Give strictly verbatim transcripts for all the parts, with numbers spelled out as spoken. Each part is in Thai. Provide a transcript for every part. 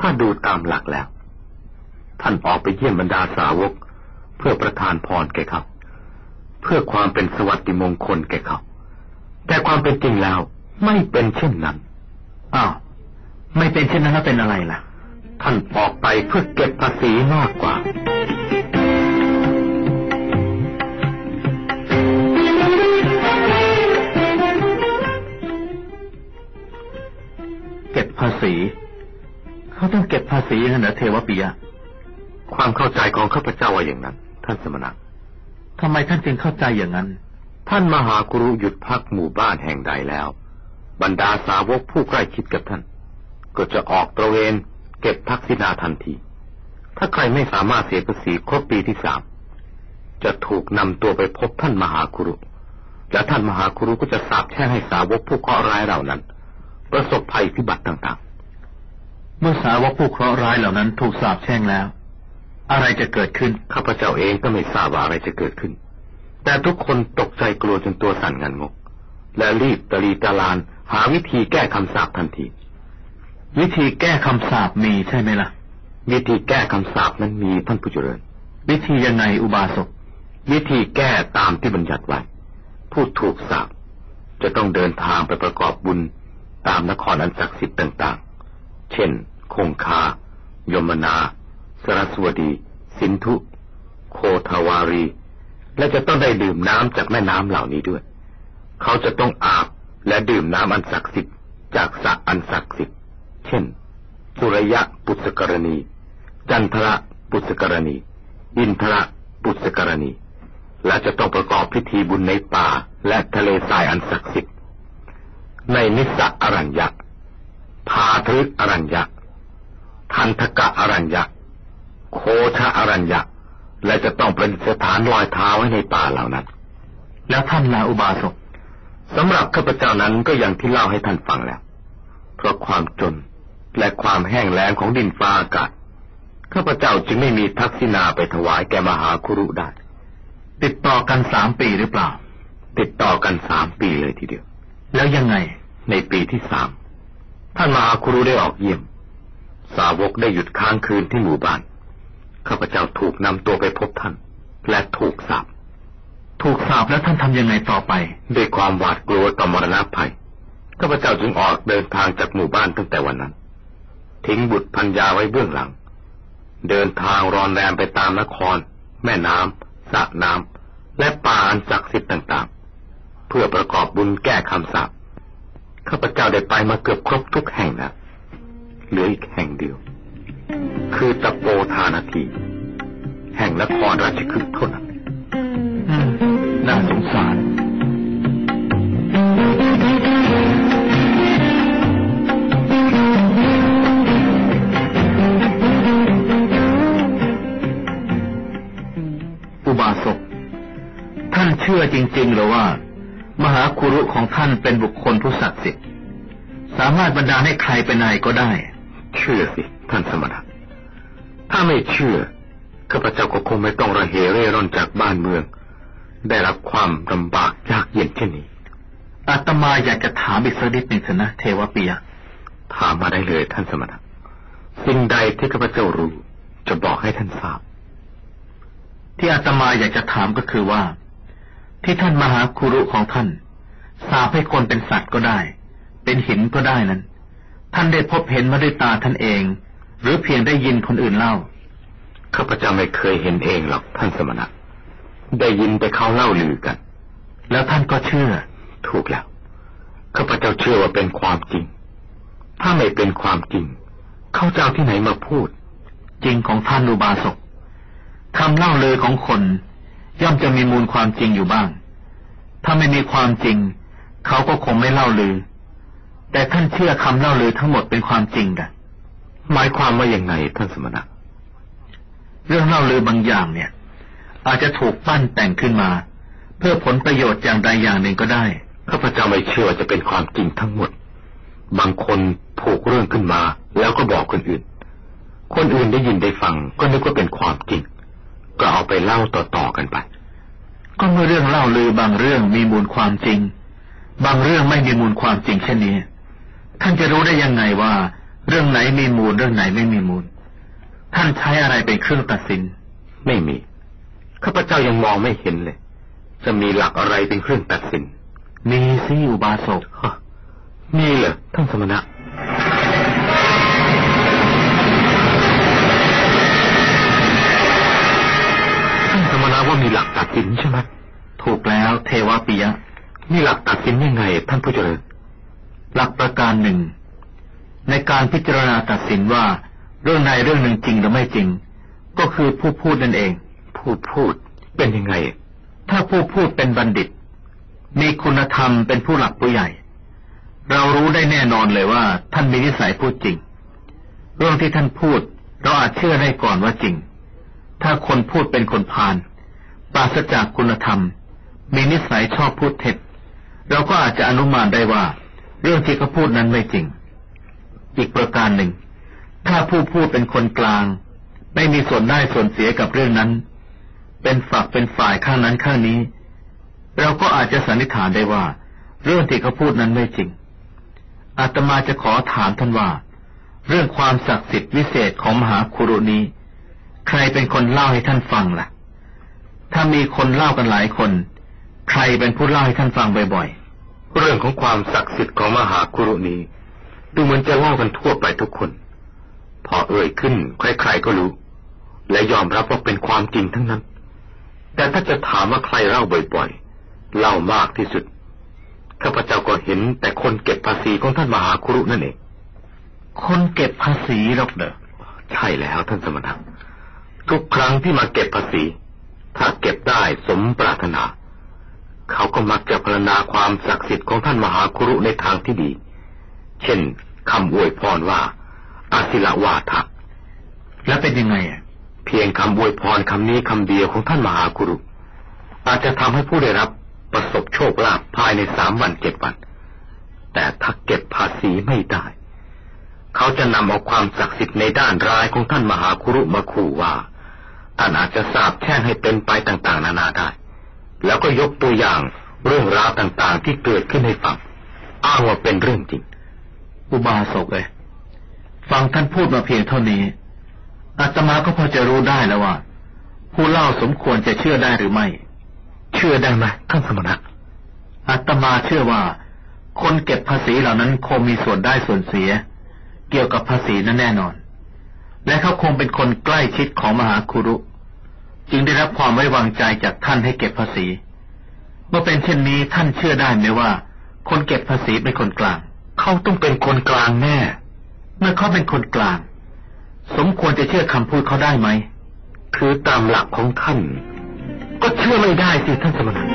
ถ้าดูตามหลักแล้วท่านออกไปเยี่ยมบรรดาสาวกเพื่อประทานพรแก่เขาเพื่อความเป็นสวัสดิมงคลแก่เขาแต่ความเป็นจริงแล้วไม่เป็นเช่นนั้นอ้าวไม่เป็นเช่นนั้นแล้วเป็นอะไรล่ะท่านออกไปเพื่อเก็บภาษีมากกว่าเก็บภาษีเขาต้องเก็บภาษีกันเหรอเทวปิยะความเข้าใจของข้าพเจ้าว่าอย่างนั้นท่านสมณะทำไมท่านจึงเข้าใจอย่างนั้นท่านมหากุรุหยุดพักหมู่บ้านแห่งใดแล้วบรรดาสาวกผู้ใกล้ชิดกับท่านก็จะออกตระเวนเก็บทักษิณาทันทีถ้าใครไม่สามารถเสียภาษีครบปีที่สามจะถูกนำตัวไปพบท่านมหากุรุและท่านมหากุรุก็จะสาปแช่งให้สาวกผู้เคราะห์ร้ายเหล่านั้นประสบภัยพิบัติต่างๆเมื่อสาวกผู้เคราะห์ร้ายเหล่านั้นถูกสาปแช่งแล้วอะไรจะเกิดขึ้นข้าพเจ้าเองก็ไม่ทราบว่าอะไรจะเกิดขึ้นแต่ทุกคนตกใจกลัวจนตัวสั่นงันงกและรีบตะลีตะลานหาวิธีแก้คำสาปทันทีวิธีแก้คำสาปมีใช่ไหมล่ะวิธีแก้คำสาปนั้นมีท่านผู้เจริญวิธียังไงอุบาสกวิธีแก้ตามที่บัญญัติไว้ผู้ถูกสาปจะต้องเดินทางไปประกอบบุญตามนครอันศักดิ์สิทธิ์ต่างๆเช่นคงคายมนาสรสวดีสินธุโคทวารีและจะต้องได้ดื่มน้ำจากแม่น้ำเหล่านี้ด้วยเขาจะต้องอาบและดื่มน้ำอันศักดิ์สิทธิ์จากสระอันศักดิ์สิทธิ์เช่นสุริยะปุสกรณีจันทระปุสกรณีอินทระปุสกรณีและจะต้องประกอบพิธีบุญในป่าและทะเลทรายอันศักดิ์สิทธิ์ในนิสสะอรัญญะพาทฤอรัญญะทันทกะอรัญญะโคชะอรัญญะและจะต้องประดิษฐานรอยเท้าไว้ในป่าเหล่านั้นแล้วท่านลาอุบาสกสำหรับข้าพเจ้านั้นก็อย่างที่เล่าให้ท่านฟังแล้วเพราะความจนและความแห้งแล้งของดินฟ้าอากาศข้าพเจ้าจึงไม่มีทักษิณาไปถวายแก่มหาคุรุได้ติดต่อกันสามปีหรือเปล่าติดต่อกันสามปีเลยทีเดียวแล้วยังไงในปีที่สามท่านมหาคุรุได้ออกเยี่ยมสาวกได้หยุดค้างคืนที่หมู่บ้านข้าพเจ้าถูกนำตัวไปพบท่านและถูกสาปถูกสาปแล้วท่านทำยังไงต่อไปด้วยความหวาดกลัวต่อมรณะภัยข้าพเจ้าจึงออกเดินทางจากหมู่บ้านตั้งแต่วันนั้นทิ้งบุตรภรรยาไว้เบื้องหลังเดินทางรอนแรมไปตามนครแม่น้ำสระน้ำและป่าอันศักดิ์สิทธิ์ต่างๆเพื่อประกอบบุญแก้คำสาปข้าพเจ้าได้ไปมาเกือบครบทุกแห่งแล้วเหลืออีกแห่งเดียวคือตะโปธานาทีแห่งนครราชคฤห์เท่านั้นน่าสงสารอุบาสกท่านเชื่อจริงๆหรือว่ามหาคุรุของท่านเป็นบุคคลผู้ศักดิ์สิทธิ์สามารถบันดาลให้ใครเป็นนายก็ได้เชื่อสิท่านสมณะถ้าไม่เชื่อข้าพเจ้าก็คงไม่ต้องระเหเร่ร่อนจากบ้านเมืองได้รับความลำบากยากเย็นเช่นนี้อาตมาอยากจะถามอีกสักนิดหนึ่งเถอะนะเทวปิยะถามมาได้เลยท่านสมณะสิ่งใดที่ข้าพเจ้ารู้จะบอกให้ท่านทราบที่อาตมาอยากจะถามก็คือว่าที่ท่านมหาคุรุของท่านสาปให้คนเป็นสัตว์ก็ได้เป็นหินก็ได้นั้นท่านได้พบเห็นมาด้วยตาท่านเองหรือเพียงได้ยินคนอื่นเล่าข้าพเจ้าไม่เคยเห็นเองหรอกท่านสมณะได้ยินแต่เขาเล่าลือกันแล้วท่านก็เชื่อถูกแล้วข้าพเจ้าเชื่อว่าเป็นความจริงถ้าไม่เป็นความจริงเขาจะเอาที่ไหนมาพูดจริงของท่านอุบาสกคำเล่าลือของคนย่อมจะมีมูลความจริงอยู่บ้างถ้าไม่มีความจริงเขาก็คงไม่เล่าลือแต่ท่านเชื่อคำเล่าลือทั้งหมดเป็นความจริงกันหมายความว่าอย่างไงท่านสมณะเรื่องเล่าลือบางอย่างเนี่ยอาจจะถูกปั้นแต่งขึ้นมาเพื่อผลประโยชน์อย่างใดอย่างหนึ่งก็ได้ข้าพเจ้าไม่เชื่อว่าจะเป็นความจริงทั้งหมดบางคนผูกเรื่องขึ้นมาแล้วก็บอกคนอื่นคนอื่นได้ยินได้ฟังก็นึกว่าเป็นความจริงก็เอาไปเล่าต่อๆกันไปก็เมื่อเรื่องเล่าลือบางเรื่องมีมูลความจริงบางเรื่องไม่มีมูลความจริงเช่นนี้ท่านจะรู้ได้ยังไงว่าเรื่องไหนมีมูลเรื่องไหนไม่มีมูลท่านใช้อะไรเป็นเครื่องตัดสินไม่มีข้าพเจ้ายังมองไม่เห็นเลยจะมีหลักอะไรเป็นเครื่องตัดสินมีสิอุบาสกมีเหรอท่านสมณะท่านสมณะว่ามีหลักตัดสินใช่ไหมถูกแล้วเทวปิยะมีหลักตัดสินยังไงท่านผู้เจริญหลักประการหนึ่งในการพิจารณาตัดสินว่าเรื่องใดเรื่องหนึ่งจริงหรือไม่จริงก็คือผู้พูดนั่นเองผู้พูดเป็นยังไงถ้าผู้พูดเป็นบัณฑิตมีคุณธรรมเป็นผู้หลักผู้ใหญ่เรารู้ได้แน่นอนเลยว่าท่านมีนิสัยพูดจริงเรื่องที่ท่านพูดเราอาจเชื่อได้ก่อนว่าจริงถ้าคนพูดเป็นคนพาลปราศจากคุณธรรมมีนิสัยชอบพูดเท็จเราก็อาจจะอนุมานได้ว่าเรื่องที่เขาพูดนั้นไม่จริงอีกประการหนึ่งถ้าผู้พูดเป็นคนกลางไม่มีส่วนได้ส่วนเสียกับเรื่องนั้นเป็นฝักเป็นฝ่ายข้างนั้นข้างนี้เราก็อาจจะสันนิษฐานได้ว่าเรื่องที่เขาพูดนั้นไม่จริงอาตมาจะขอถามท่านว่าเรื่องความศักดิ์สิทธิ์วิเศษของมหาคุรุนี้ใครเป็นคนเล่าให้ท่านฟังล่ะถ้ามีคนเล่ากันหลายคนใครเป็นผู้เล่าให้ท่านฟังบ่อยๆเรื่องของความศักดิ์สิทธิ์ของมหาคุรุนี้ดูเหมือนจะเล่ากันทั่วไปทุกคนพอเอ่ยขึ้นใครๆก็รู้และยอมรับว่าเป็นความจริงทั้งนั้นแต่ถ้าจะถามว่าใครเล่าบ่อยๆเล่ามากที่สุดข้าพเจ้าก็เห็นแต่คนเก็บภาษีของท่านมหาคุรุนั่นเองคนเก็บภาษีหรอกเหรอใช่แล้วท่านสมณะทุกครั้งที่มาเก็บภาษีถ้าเก็บได้สมปรารถนาเขาก็มักจะพรรณนาความศักดิ์สิทธิ์ของท่านมหาคุรุในทางที่ดีเช่นคำอวยพรว่าอาศิลวาทะแล้วเป็นยังไงอ่ะเพียงคำอวยพรคำนี้คำเดียวของท่านมหาคุรุอาจจะทำให้ผู้ได้รับประสบโชคลาภภายในสามวันเจ็ดวันแต่ถ้าเก็บภาษีไม่ได้เขาจะนำเอาความศักดิ์สิทธิ์ในด้านร้ายของท่านมหาคุรุมาขู่ว่าท่านอาจจะสาปแช่งให้เป็นไปต่างๆนานาได้แล้วก็ยกตัวอย่างเรื่องราวต่างๆที่เกิดขึ้นให้ฟังอ้างว่าเป็นเรื่องจริงอุบาสกเลยฟังท่านพูดมาเพียงเท่านี้อาตมาก็พอจะรู้ได้แล้วว่าผู้เล่าสมควรจะเชื่อได้หรือไม่เชื่อได้ไหมท่านสมณะอาตมาเชื่อว่าคนเก็บภาษีเหล่านั้นคงมีส่วนได้ส่วนเสียเกี่ยวกับภาษีนั้นแน่นอนและเขาคงเป็นคนใกล้ชิดของมหาคุรุจึงได้รับความไว้วางใจจากท่านให้เก็บภาษีเมื่อเป็นเช่นนี้ท่านเชื่อได้ไหมว่าคนเก็บภาษีเป็นคนกลางเขาต้องเป็นคนกลางแน่เมื่อเขาเป็นคนกลางสมควรจะเชื่อคำพูดเขาได้ไหมคือตามหลักของท่านก็เชื่อไม่ได้สิท่านสมณะ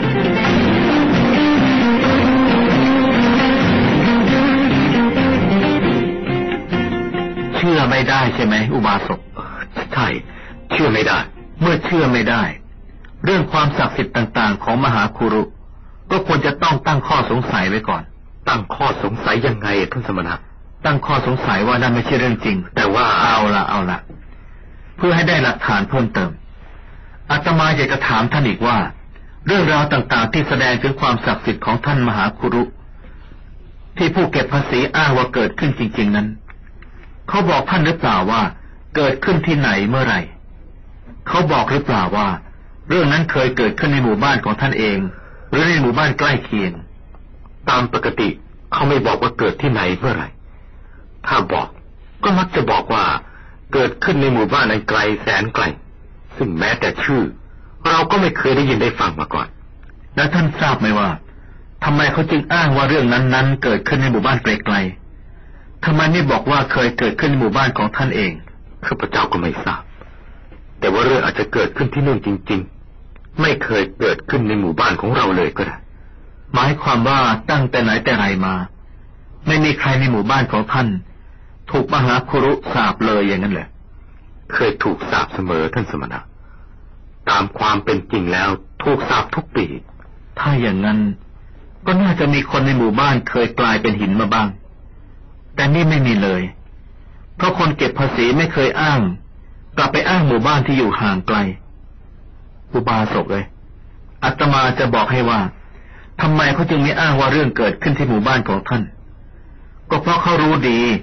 เชื่อไม่ได้ใช่ไหมอุบาสกใช่เชื่อไม่ได้เมื่อเชื่อไม่ได้เรื่องความศักดิ์สิทธิ์ต่างๆของมหาคุรุก็ควรจะต้องตั้งข้อสงสัยไว้ก่อนตั้งข้อสงสัยยังไงท่านสมณะตั้งข้อสงสัยว่านั่นไม่ใช่เรื่องจริงแต่ว่าเอาละเอาละเพื่อให้ได้หลักฐานเพิ่มเติมอาตมาอยากจะถามท่านอีกว่าเรื่องราวต่างๆที่แสดงถึงความศักดิ์สิทธิ์ของท่านมหาคุรุที่ผู้เก็บภาษีอ้างว่าเกิดขึ้นจริงๆนั้นเขาบอกท่านหรือเปล่าว่าเกิดขึ้นที่ไหนเมื่อไหร่เขาบอกหรือเปล่าว่าเรื่องนั้นเคยเกิดขึ้นในหมู่บ้านของท่านเองหรือในหมู่บ้านใกล้เคียงตามปกติเขาไม่บอกว่าเกิดที่ไหนเมื่อไหร่ถ้าบอกก็มักจะบอกว่าเกิดขึ้นในหมู่บ้านอันไกลแสนไกลซึ่งแม้แต่ชื่อเราก็ไม่เคยได้ยินได้ฟังมาก่อนแล้วท่านทราบไหมว่าทำไมเขาจึงอ้างว่าเรื่องนั้นๆเกิดขึ้นในหมู่บ้านไกลๆทำไมไม่บอกว่าเคยเกิดขึ้นในหมู่บ้านของท่านเองข้าพเจ้าก็ไม่ทราบแต่ว่าเรื่องอาจจะเกิดขึ้นที่นู่นจริงๆไม่เคยเกิดขึ้นในหมู่บ้านของเราเลยก็ได้หมายความว่าตั้งแต่ไหนแต่ไรมาไม่มีใครในหมู่บ้านของท่านถูกมหาคุรุสาปเลยอย่างนั้นเหรอเคยถูกสาปเสมอท่านสมณะตามความเป็นจริงแล้วถูกสาปทุกปีถ้าอย่างนั้นก็น่าจะมีคนในหมู่บ้านเคยกลายเป็นหินมาบ้างแต่นี่ไม่มีเลยเพราะคนเก็บภาษีไม่เคยอ้างกลับไปอ้างหมู่บ้านที่อยู่ห่างไกลอุบาสกเลยอาตมาจะบอกให้ว่าทำไมเขาจึงไม่อ้างว่าเรื่องเกิดขึ้นที่หมู่บ้านของท่านก็เพราะเขารู้ดี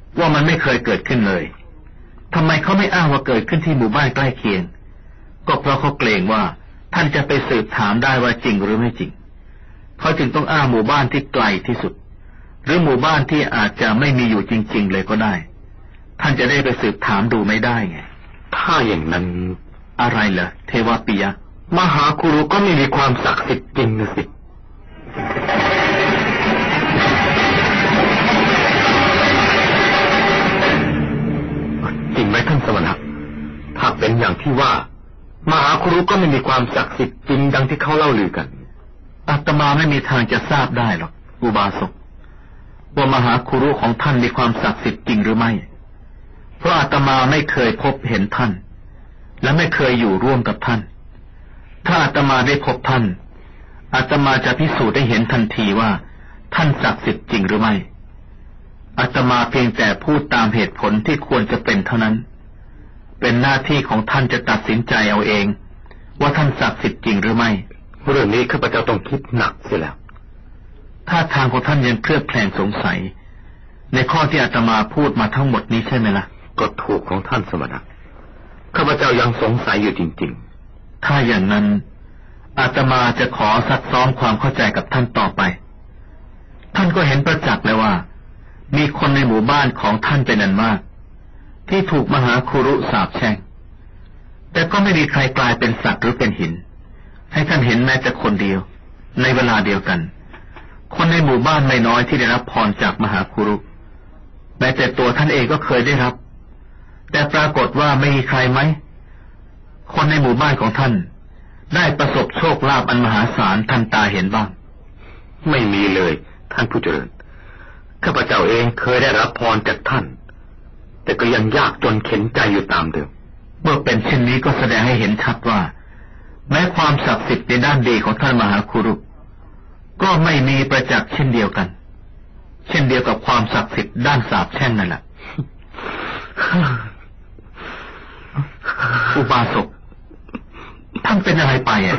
ว่ามันไม่เคยเกิดขึ้นเลยทำไมเขาไม่อ้างว่าเกิดขึ้นที่หมู่บ้านใกล้เคียงก็เพราะเขาเกรงว่าท่านจะไปสืบถามได้ว่าจริงหรือไม่จริงเขาจึงต้องอ้างหมู่บ้านที่ไกลที่สุดหรือหมู่บ้านที่อาจจะไม่มีอยู่จริงๆเลยก็ได้ท่านจะได้ไปสืบถามดูไม่ได้ไงถ้าอย่างนั้นอะไรเหรอเทวปิยะมหาคุรุก็ไม่มีความศักดิ์สิทธิ์จริงนะสิจริงไหมท่านสมณะถ้าเป็นอย่างที่ว่ามหาคุรุก็ไม่มีความศักดิ์สิทธิ์จริงดังที่เขาเล่าลือกันอาตมาไม่มีทางจะทราบได้หรอกอุบาสกว่ามหาคุรุของท่านมีความศักดิ์สิทธิ์จริงหรือไม่เพราะอาตมาไม่เคยพบเห็นท่านและไม่เคยอยู่ร่วมกับท่านถ้าอาตมาได้พบท่านอาตมาจะพิสูจน์ได้เห็นทันทีว่าท่านศักดิ์สิทธิ์จริงหรือไม่อาตมาเพียงแต่พูดตามเหตุผลที่ควรจะเป็นเท่านั้นเป็นหน้าที่ของท่านจะตัดสินใจเอาเองว่าท่านศักดิ์สิทธิ์จริงหรือไม่เรื่องนี้ข้าพเจ้าต้องคิดหนักเสียแล้วถ้าทางของท่านยังเคลือบแคลงสงสัยในข้อที่อาตมาพูดมาทั้งหมดนี้ใช่ไหมล่ะก็ถูกของท่านสมณะข้าพเจ้ายังสงสัยอยู่จริงๆถ้าอย่างนั้นอาตมาจะขอซักซ้อมความเข้าใจกับท่านต่อไปท่านก็เห็นประจักษ์แล้วว่ามีคนในหมู่บ้านของท่านเป็นอันมากที่ถูกมหาคุรุสาปแช่งแต่ก็ไม่มีใครกลายเป็นสัตว์หรือเป็นหินให้ท่านเห็นแม้แต่คนเดียวในเวลาเดียวกันคนในหมู่บ้านไม่น้อยที่ได้รับพรจากมหาคุรุแม้แต่ตัวท่านเองก็เคยได้รับแต่ปรากฏว่าไม่มีใครไหมคนในหมู่บ้านของท่านได้ประสบโชคลาภอันมหาศาลทันตาเห็นบ้างไม่มีเลยท่านผู้เจริญข้าพเจ้าเองเคยได้รับพรจากท่านแต่ก็ยังยากจนเข็ญใจอยู่ตามเดิมเมื่อเป็นเช่นนี้ก็แสดงให้เห็นชัดว่าแม้ความศักดิ์สิทธิ์ในด้านดีของท่านมหาคุรุก็ไม่มีประจักษ์เช่นเดียวกันเช่นเดียวกับความศักดิ์สิทธิ์ด้านสาปแช่งนั่นแหละอุบาสกท่านเป็นอะไรไปอ่ะ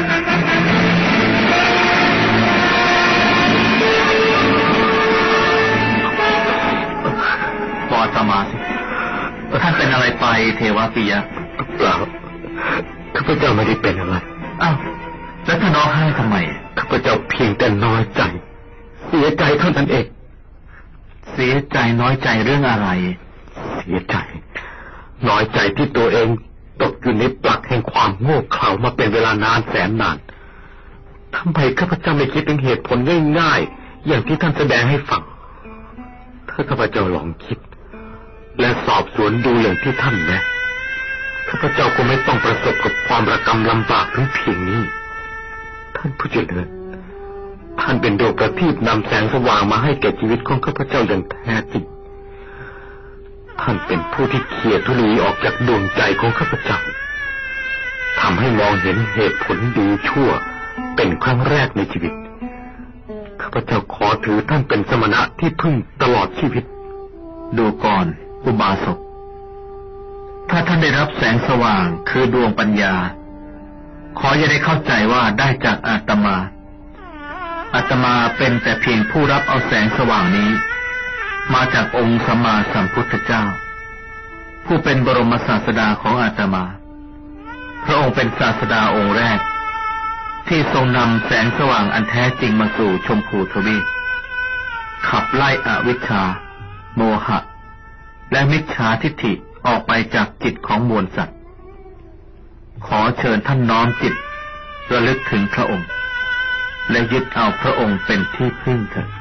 บอกอาตมาสิท่านเป็นอะไรไปเทวปิยะเปล่าข้าพเจ้าไม่ได้เป็นอะไรอ้าวแล้วท่านร้องไห้ทำไมข้าพเจ้าเพียงแต่น้อยใจเสียใจเท่านั้นเองเสียใจน้อยใจเรื่องอะไรเสียใจน้อยใจที่ตัวเองตกอยู่ในปลักแห่งความโง่เขลามาเป็นเวลานานแสนนานทำไมข้าพเจ้าไม่คิดถึงเหตุผลง่ายๆอย่างที่ท่านแสดงให้ฟังถ้าข้าพเจ้าลองคิดและสอบสวนดูอย่างที่ท่านแนะข้าพเจ้าก็ไม่ต้องประสบกับความระกำลำบากถึงเพียงนี้ท่านผู้เจริญท่านเป็นดวงประทีปนำแสงสว่างมาให้แก่ชีวิตของข้าพเจ้าอย่างแท้จริงท่านเป็นผู้ที่เขี่ยทุลีออกจากดวงใจของข้าพเจ้าทำให้มองเห็นเหตุผลดีชั่วเป็นครั้งแรกในชีวิตข้าพเจ้าขอถือท่านเป็นสมณะที่พึ่งตลอดชีวิตดูก่อนอุบาสกถ้าท่านได้รับแสงสว่างคือดวงปัญญาขออย่าได้เข้าใจว่าได้จากอาตมาอาตมาเป็นแต่เพียงผู้รับเอาแสงสว่างนี้มาจากองค์สัมมาสัมพุทธเจ้าผู้เป็นบรมศาสดาของอาตมาพระองค์เป็นศาสดาองค์แรกที่ทรงนำแสงสว่างอันแท้จริงมาสู่ชมพูทวีปขับไล่อวิชชาโมหะและมิจฉาทิฏฐิออกไปจากจิตของมวลสัตว์ขอเชิญท่านน้อมจิตระลึกถึงพระองค์และยึดเอาพระองค์เป็นที่พึ่งเถิด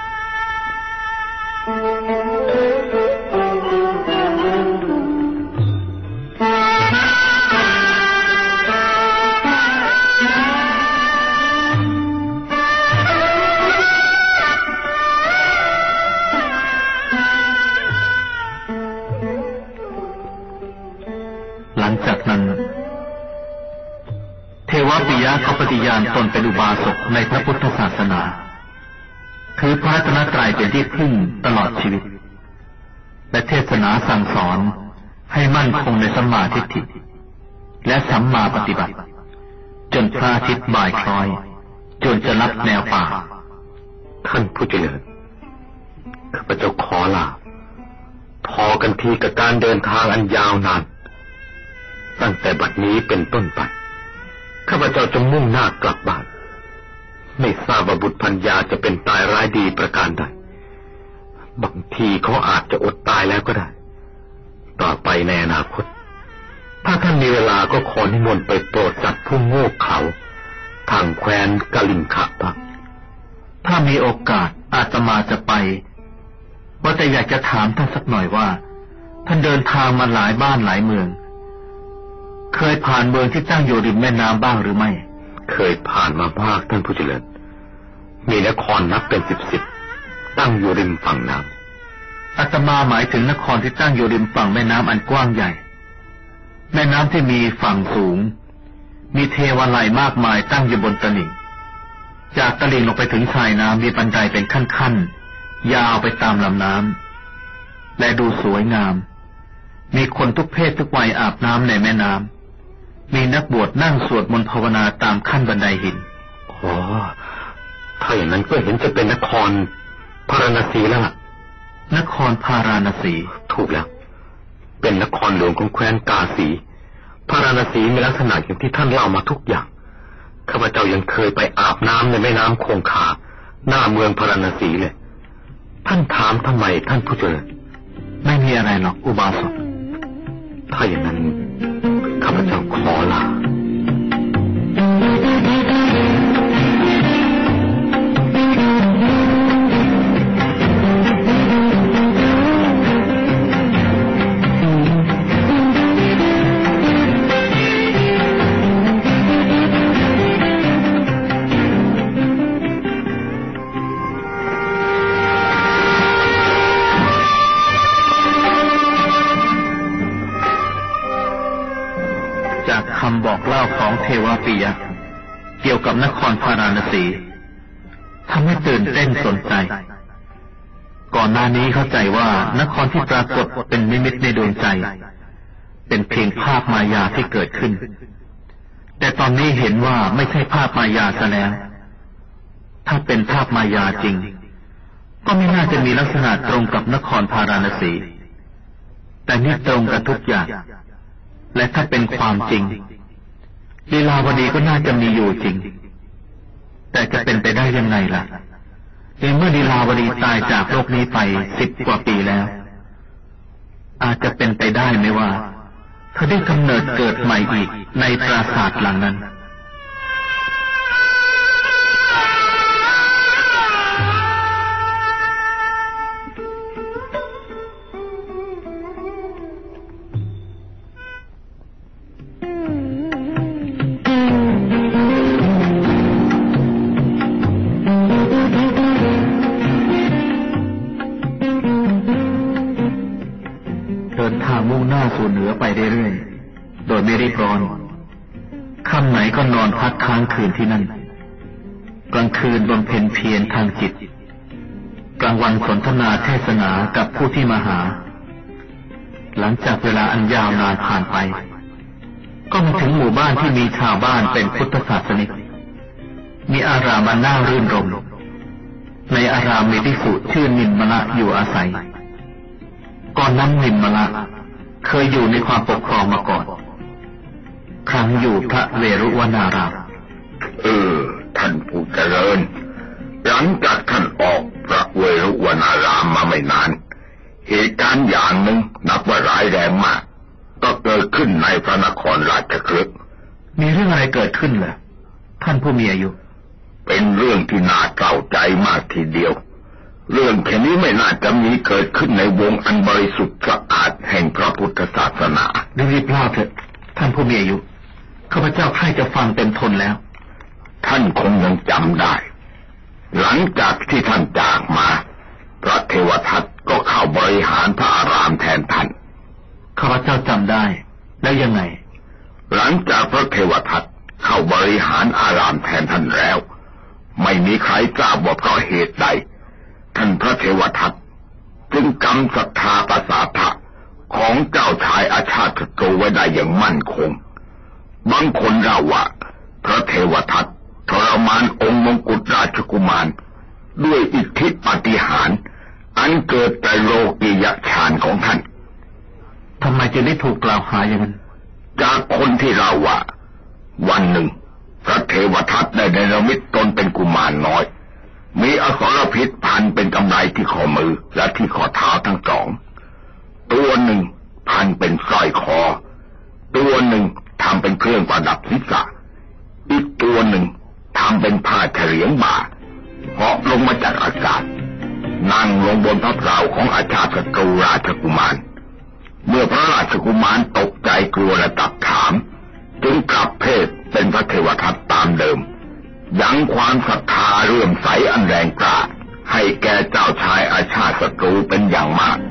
เขาปฏิญาณตนเป็นอุบาสกในพระพุทธศาสนาคือพระรัตนตรัยเป็นที่พึ่งตลอดชีวิตและเทศนาสั่งสอนให้มั่นคงในสัมมาทิฏฐิและสัมมาปฏิบัติจนพระอาทิตย์บ่ายคล้อยจนจะรับแนวป่าท่านผู้เจริญข้าพเจ้าขอลากันทีกับการเดินทางอันยาวนานตั้งแต่บัดนี้เป็นต้นไปข้าพเจ้าจะมุ่งหน้ากลับบ้านไม่ทราบว่าบุตรภรรยาจะเป็นตายร้ายดีประการใดบางทีเขาอาจจะอดตายแล้วก็ได้ต่อไปในอนาคตถ้าท่านมีเวลาก็ขอนิมนต์ไปโปรดสัตว์ผู้โง่เขลาทางแคว้นกลิงขะบ้างถ้ามีโอกาสอาตมาจะไปว่าแต่อยากจะถามท่านสักหน่อยว่าท่านเดินทางมาหลายบ้านหลายเมืองเคยผ่านเมืองที่ตั้งอยู่ริมแม่น้ำบ้างหรือไม่เคยผ่านมามากท่านผู้เจริญมีนครนับเป็นสิบสิบตั้งอยู่ริมฝั่งน้ำอาตมาหมายถึงนครที่ตั้งอยู่ริมฝั่งแม่น้ำอันกว้างใหญ่แม่น้ำที่มีฝั่งสูงมีเทวาลัยมากมายตั้งอยู่บนตลิ่งจากตลิ่งลงไปถึงชายน้ำมีบันไดเป็นขั้นๆยาวไปตามลำน้ำและดูสวยงามมีคนทุกเพศทุกวัยอาบน้ำในแม่น้ำมีนักบวชนั่งสวดมนต์ภาวนาตามขั้นบันไดหินอ๋อถ้าอย่างนั้นก็เห็นจะเป็นนครพาราณสีแล้วล่ะนครพาราณสีถูกแล้วเป็นนครหลวงของแคว้นกาสีพาราณสีมีลักษณะอย่างที่ท่านเล่ามาทุกอย่างข้าพเจ้ายังเคยไปอาบน้ำในแม่น้ำคงคาหน้าเมืองพาราณสีเลยท่านถามทำไมท่านผู้เจริญไม่มีอะไรหรอกอุบาสกถ้าอย่างนั้นข้าพเจ้าขอลาคำบอกเล่าของเทวปิยะเกี่ยวกับนครพาราณสีทำให้ตื่นเต้นสนใจก่อนหน้านี้เข้าใจว่านครที่ปรากฏเป็นนิมิตในดวงใจเป็นเพียงภาพมายาที่เกิดขึ้นแต่ตอนนี้เห็นว่าไม่ใช่ภาพมายาซะแล้วถ้าเป็นภาพมายาจริงก็ไม่น่าจะมีลักษณะตรงกับนครพาราณสีแต่นี่ตรงกับทุกอย่างและถ้าเป็นความจริงลีลาวดีก็น่าจะมีอยู่จริงแต่จะเป็นไปได้ยังไงล่ะในเมื่อลีลาวดีตายจากโลกนี้ไปสิบกว่าปีแล้วอาจจะเป็นไปได้ไหมว่าเธอได้กำเนิดเกิดใหม่อีกในปราสาทหลังนั้นสู่เหนือไปเรื่อยๆโดยไม่รีบร้อนค่ำไหนก็นอนพักค้างคืนที่นั่นกลางคืนบำเพ็ญเพียรทางจิตกลางวันสนทนาเทศนากับผู้ที่มาหาหลังจากเวลาอันยาวนานผ่านไปก็มาถึงหมู่บ้านที่มีชาวบ้านเป็นพุทธศาสนิกมีอารามอันน่ารื่นรมในอารามมีภิกษุชื่อนิมมละอยู่อาศัยก่อนนั้นนิมมละเคยอยู่ในความปกครองมาก่อนครั้งอยู่พระเวรุวนารามเออท่านผู้เจริญหลังจากท่านออกพระเวรุวนารามมาไม่นานเหตุการณ์อย่างหนึ่งนับว่าร้ายแรงมากก็เกิดขึ้นในพระนครราชคฤห์มีเรื่องอะไรเกิดขึ้นเหรอท่านผู้มีอายุเป็นเรื่องที่น่าเศร้าใจมากทีเดียวเรื่องแค่นี้ไม่น่าจะมีเกิดขึ้นในวงอันบริสุทธิ์สะอาดแห่งพระพุทธศาสนารีบเล่าเถอะท่านผู้มีอายุข้าพเจ้าใคร่จะฟังเต็มทนแล้วท่านคงยังจำได้หลังจากที่ท่านจากมาพระเทวทัตก็เข้าบริหารพระอารามแทนท่านข้าพเจ้าจำได้แล้วยังไงหลังจากพระเทวทัตเข้าบริหารอารามแทนท่านแล้วไม่มีใครทราบว่าเพราะเหตุใดท่านพระเทวทัตจึงกำศรัทธาประสาทะของเจ้าชายอาชาติศัตรูไว้ได้อย่างมั่นคงบางคนเล่าว่าพระเทวทัตทรมานองค์มงกุฎราชกุมารด้วยอิทธิปาฏิหาริย์อันเกิดแต่โลกียฌานของท่านทำไมจึงได้ถูกกล่าวหาอย่างนั้นจากคนที่เล่าว่าวันหนึ่งพระเทวทัตได้เนรมิตตนเป็นกุมารน้อยมีอสรพิษพันเป็นกำไลที่ข้อมือและที่ข้อเท้าทั้งสองตัวหนึ่งพันเป็นสร้อยคอตัวหนึ่งทำเป็นเครื่องประดับศีรษะอีกตัวหนึ่งทำเป็นผ้าเฉลียงบ่าเหาะลงมาจากอากาศนั่งลงบนพระเพลาของอาชาติศัตรูราชกุมารเมื่อพระราชกุมารตกใจกลัวและตักถามจึงกลับเพศเป็นพระเทวทัตตามเดิมยังความศรัทธาเรื่อมใสอันแรงกล้าให้แก่เจ้าชายอาชาติศัตรูเป็นอย่างมาก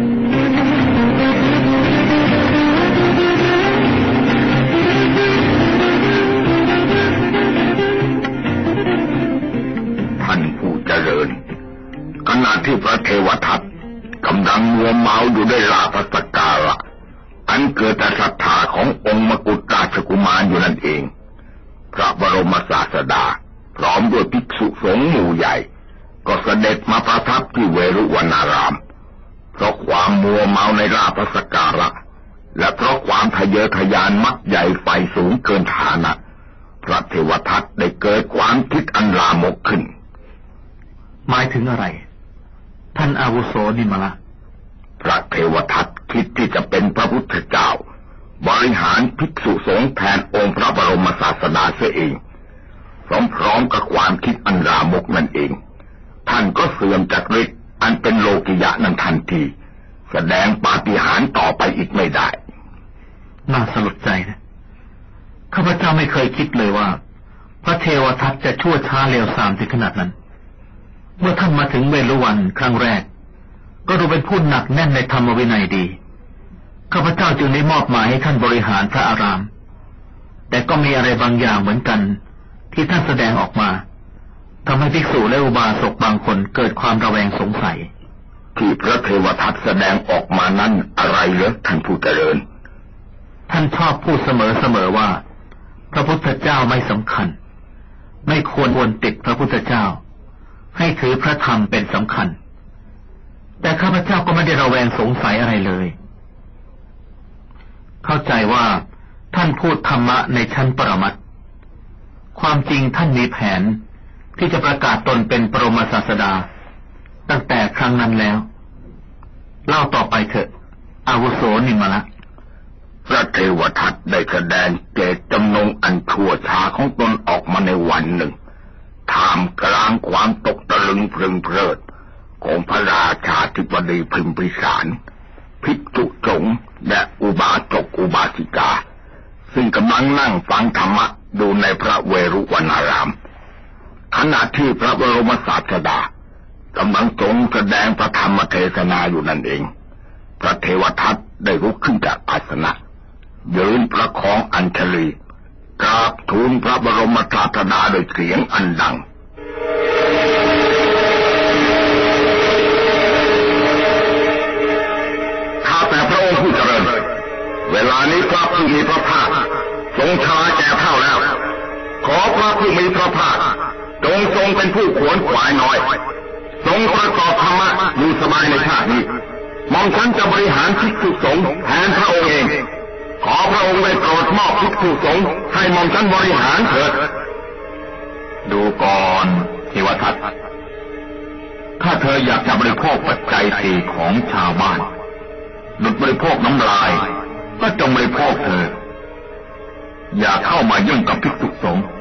ท่านผู้เจริญขณะที่พระเทวทัตกำลังมัวเมาอยู่ด้วยลาภสักการะอันเกิดแต่ศรัทธาขององค์มกุฎราชกุมารอยู่นั่นเองพระบรมศาสดาพร้อมด้วยภิกษุสงฆ์หมู่ใหญ่ก็เสด็จมาประทับที่เวรุวนารามเพราะความมัวเมาในลาภสักการะและเพราะความทะเยอทะยานมักใหญ่ไฟสูงเกินฐานะพระเทวทัตได้เกิดความคิดอันลามกขึ้นหมายถึงอะไรท่านอาวุโสนิมละพระเทวทัตคิดที่จะเป็นพระพุทธเจ้าบริหารภิกษุสงฆ์แทนองค์พระบรมศาสดาเสียเองพร้อมๆกับความคิดอันลามกนั่นเองท่านก็เสื่อมจากฤทธิ์อันเป็นโลกิยะนั้นทันทีแสดงปาฏิหาริย์ต่อไปอีกไม่ได้น่าสลดใจนะข้าพเจ้าไม่เคยคิดเลยว่าพระเทวทัตจะชั่วช้าเลวทรามถึงขนาดนั้นเมื่อท่านมาถึงเวฬุวันครั้งแรกก็ดูเป็นผู้หนักแน่นในธรรมวินัยดีข้าพเจ้าจึงได้มอบหมายให้ท่านบริหารพระอารามแต่ก็มีอะไรบางอย่างเหมือนกันที่ท่านแสดงออกมาทำให้ภิกษุและอุบาสกบางคนเกิดความระแวงสงสัยที่พระเทวทัตแสดงออกมานั้นอะไรเหรอท่านผู้เจริญท่านชอบพูดเสมอๆว่าพระพุทธเจ้าไม่สำคัญไม่ควรวนติดพระพุทธเจ้าให้ถือพระธรรมเป็นสำคัญแต่ข้าพเจ้าก็ไม่ได้ระแวงสงสัยอะไรเลยเข้าใจว่าท่านพูดธรรมะในชั้นปรมัตถ์ความจริงท่านมีแผนที่จะประกาศตนเป็นปรมศาสดาตั้งแต่ครั้งนั้นแล้วเล่าต่อไปเถอะอาวุโสนิมละพระเทวทัตได้แสดงเจตจำนงอันชั่วช้าของตนออกมาในวันหนึ่งท่ามกลางความตกตะลึงเพลิงเพลิดของพระราชาธิบดีพิมพิสารภิกษุสงฆ์และอุบาสกอุบาสิกาซึ่งกำลังนั่งฟังธรรมะดูในพระเวรุวนารามขณะที่พระบรมศาสดากำลังทรงแสดงพระธรรมเทศนาอยู่นั่นเองพระเทวทัตได้ลุกขึ้นจากอาสนะยืนประคองอัญชลีกราบทูลพระบรมศาสดาด้วยเสียงอันดังข้าแต่พระองค์ผู้เจริญเวลานี้พระผู้มีพระภาคทรงชราแก่เฒ่าแล้วขอพระผู้มีพระภาคจงทรงเป็นผู้ขวนขวายน้อยทรงประกอบธรรมะอยู่สบายในชาตินี้หม่อมฉันจะบริหารภิกษุสงฆ์แทนพระองค์เองขอพระองค์ได้โปรดมอบภิกษุสงฆ์ให้หม่อมฉันบริหารเถิดดูก่อนเทวทัตถ้าเธออยากจะบริโภคปัจจัยสี่ของชาวบ้านดุจบริโภคน้ำลายก็จงบริโภคเธออย่าเข้ามายุ่งกับภิกษุสงฆ์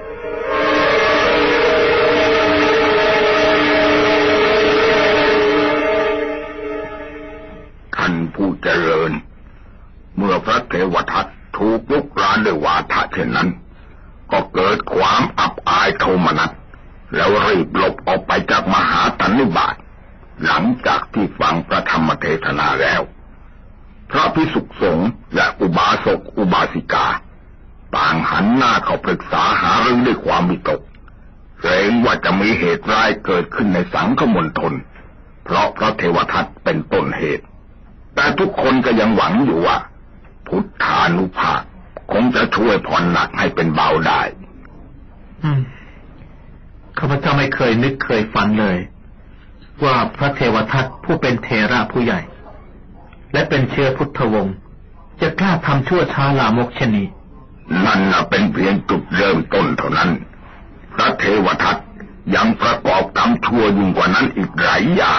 ท่านผู้เจริญเมื่อพระเทวทัตถูกลุกรานด้วยวาทะเช่นนั้นก็เกิดความอับอายโทมนัสแล้วรีบหลบออกไปจากมหาสันนิบาตหลังจากที่ฟังพระธรรมเทศนาแล้วพระภิกษุสงฆ์และอุบาสกอุบาสิกาต่างหันหน้าเข้าปรึกษาหาเรื่องด้วยความวิตกเกรงว่าจะมีเหตุร้ายเกิดขึ้นในสังฆมณฑลเพราะพระเทวทัตเป็นต้นเหตุแต่ทุกคนก็ยังหวังอยู่ว่าพุทธานุภาพคงจะช่วยผ่อนหนักให้เป็นเบาได้อืมข้าพเจ้าไม่เคยนึกเคยฝันเลยว่าพระเทวทัตผู้เป็นเถระผู้ใหญ่และเป็นเชื้อพุทธวงศ์จะกล้าทำชั่วช้าลามกเช่นนี้นั่นน่ะเป็นเพียงจุดเริ่มต้นเท่านั้นพระเทวทัตยังประกอบกรรมชั่วยิ่งกว่านั้นอีกหลายอย่าง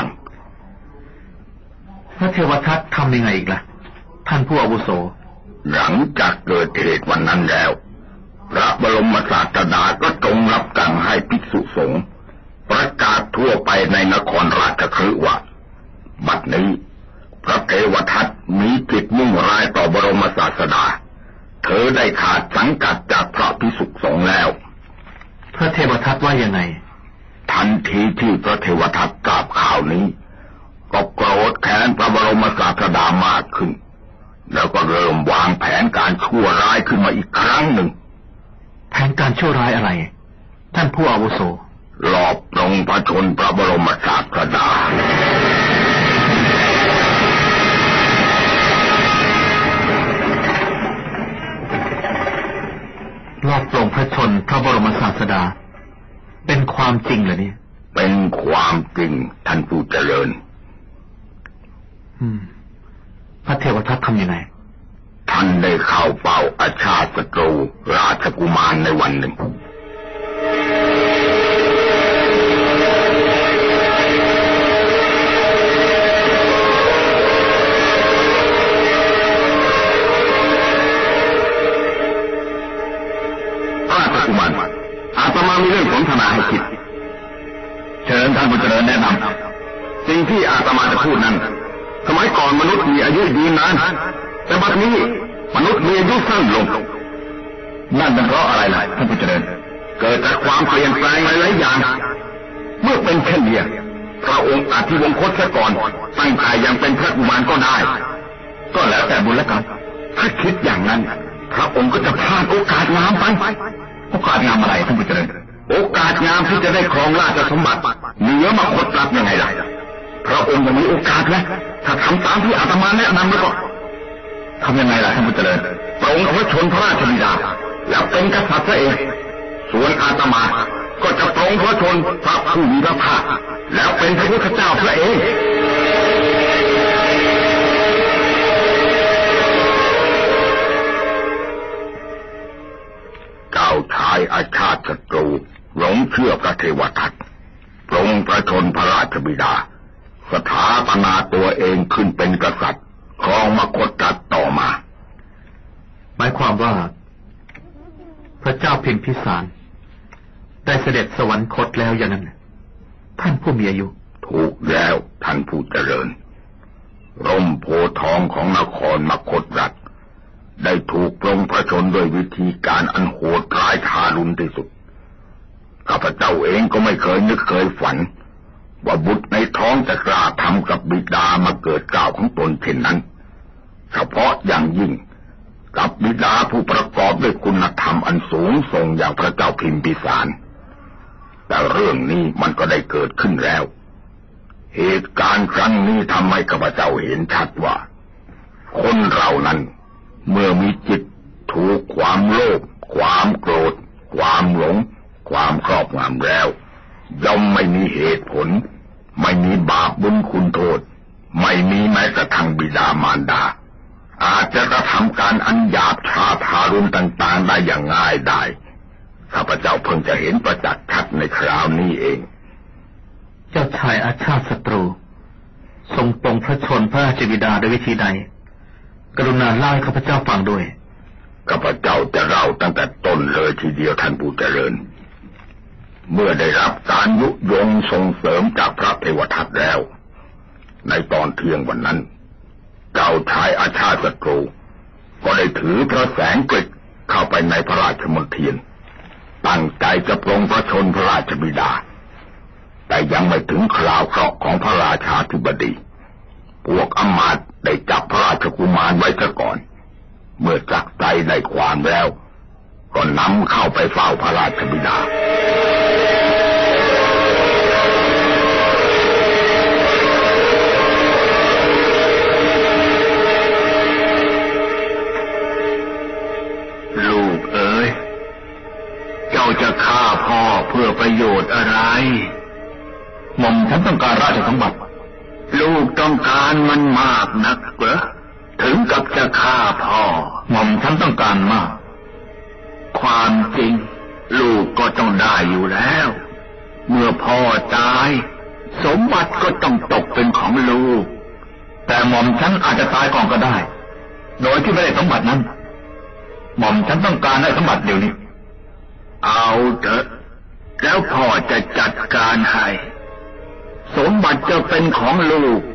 พระเทวทัตทำยังไงอีกล่ะท่านผู้อาวุโสหลังจากเกิดเหตุวันนั้นแล้วพระบรมศาสดาก็ทรงรับสั่งให้ภิกษุสงฆ์ประกาศทั่วไปในนครราชคฤห์ว่าบัดนี้พระเทวทัตมีจิตมุ่งร้ายต่อบรมศาสดาเธอได้ขาดสังกัดจากพระภิกษุสงฆ์แล้วพระเทวทัตว่ายังไงทันทีที่พระเทวทัตทราบข่าวนี้ก็โกรธแค้นพระบรมศาสดามากขึ้นแล้วก็เริ่มวางแผนการชั่วร้ายขึ้นมาอีกครั้งหนึ่งแผนการชั่วร้ายอะไรท่านผู้อาวุโสลอบปลงพระชนม์พระบรมศาสดาลอบปลงพระชนม์พระบรมศาสดาเป็นความจริงเหรอเนี่ยเป็นความจริงท่านผู้เจริญอืมพระเทวทัตทำยังไงท่านได้เข้าเฝ้าอาชาติศัตรูราชกุมารในวันหนึ่งราชกุมารอาตมามีเรื่องสนทนาให้คิดเชิญท่านผู้เจริญแนะนำสิ่งที่อาตมาจะพูดนั้นสมัยก่อนมนุษย์มีอายุยืนนานแต่บัดนี้มนุษย์มีอายุสั้นลงนั่นเป็นเพราะอะไรล่ะท่านผู้เจริญเกิดจากความเปลี่ยนแปลงหลายๆอย่างเมื่อเป็นเช่นนี้พระองค์อาจที่วงคตซะก่อนตั้งแต่ยังเป็นพระกุมารก็ได้ก็แล้วแต่บุญและกรรมถ้าคิดอย่างนั้นพระองค์ก็จะพลาดโอกาสงามไปโอกาสงามอะไรท่านผู้เจริญโอกาสงามที่จะได้ครองราชสมบัติเหนือมาคดรับยังไงล่ะพระองค์ยังมีโอกาสนะถ้าทำตามที่อาตมาแนะนำแล้วก็ทำยังไงล่ะท่านผู้เจริญพระองค์พระชนพระราชบิดาแล้วเป็นกษัตริย์ซะเองส่วนอาตมาก็จะปรงพระชนพระผู้มีพระภาคแล้วเป็นพระพุทธเจ้าพระเองเจ้าชายอาชาติศัตรูหลงเชื่อพระเทวทัตปรงพระชนพระราชบิดาสถาปนาตัวเองขึ้นเป็นกษัตริย์ครองมคธรัฐต่อมาหมายความว่าพระเจ้าพิมพิสารได้เสด็จสวรรคตแล้วอย่างนั้นท่านผู้มีอายุถูกแล้วท่านผู้เจริญร่มโพธิ์ทองของนครมคธรัฐได้ถูกปลงพระชนด้วยวิธีการอันโหดร้ายทารุณที่สุดข้าพเจ้าเองก็ไม่เคยนึกเคยฝันว่าบุตรในท้องจะกล้าทำกับบิดามาเกิดเกล้าของตนเช่นนั้นเฉพาะอย่างยิ่งกับบิดาผู้ประกอบด้วยคุณธรรมอันสูงส่งอย่างพระเจ้าพิมพิสารแต่เรื่องนี้มันก็ได้เกิดขึ้นแล้วเหตุการณ์ครั้งนี้ทำให้ข้าพเจ้าเห็นชัดว่าคนเรานั้นเมื่อมีจิตถูกความโลภความโกรธความหลงความครอบงำแล้วย่อมไม่มีเหตุผลไม่มีบาปบุญคุณโทษไม่มีแม้กระทั่งบิดามารดาอาจจะกระทำการอันหยาบช้าทารุณต่างๆได้อย่างง่ายได้ข้าพเจ้าเพิ่งจะเห็นประจักษ์ชัดในคราวนี้เองเจ้าชายอาชาติศัตรูทรงปลงพระชนพระราชบิดาด้วยวิธีใดกรุณาเล่าให้ข้าพเจ้าฟังด้วยข้าพเจ้าจะเล่าตั้งแต่ต้นเลยทีเดียวท่านผู้เจริญเมื่อได้รับการยุยงส่งเสริมจากพระเทวทัตแล้วในตอนเที่ยงวันนั้นเจ้าชายอาชาติศัตรูก็ได้ถือพระแสงกฤษเข้าไปในพระราชมณฑีตั้งใจจะปลงพระชนพระราชบิดาแต่ยังไม่ถึงคราวเคราะห์ของพระราชาธิบดีพวกอำมาตย์ได้จับพระราชกุมารไว้ซะก่อนเมื่อจักใจได้ความแล้วก็นำเข้าไปเฝ้าพระราชบิดาลูกเอ๋ยเจ้าจะฆ่าพ่อเพื่อประโยชน์อะไรหม่อมฉันต้องการราชสมบัติลูกต้องการมันมากนักเหรอถึงกับจะฆ่าพ่อหม่อมฉันต้องการมากความจริงลูกก็ต้องได้อยู่แล้วเมื่อพ่อตายสมบัติก็ต้องตกเป็นของลูกแต่หม่อมฉันอาจจะตายก่อนก็ได้โดยที่ไม่ได้สมบัตินั้นหม่อมฉันต้องการได้สมบัติเดี๋ยวนี้เอาเถอะแล้วพ่อจะจัดการให้สมบัติจะเป็นของลูก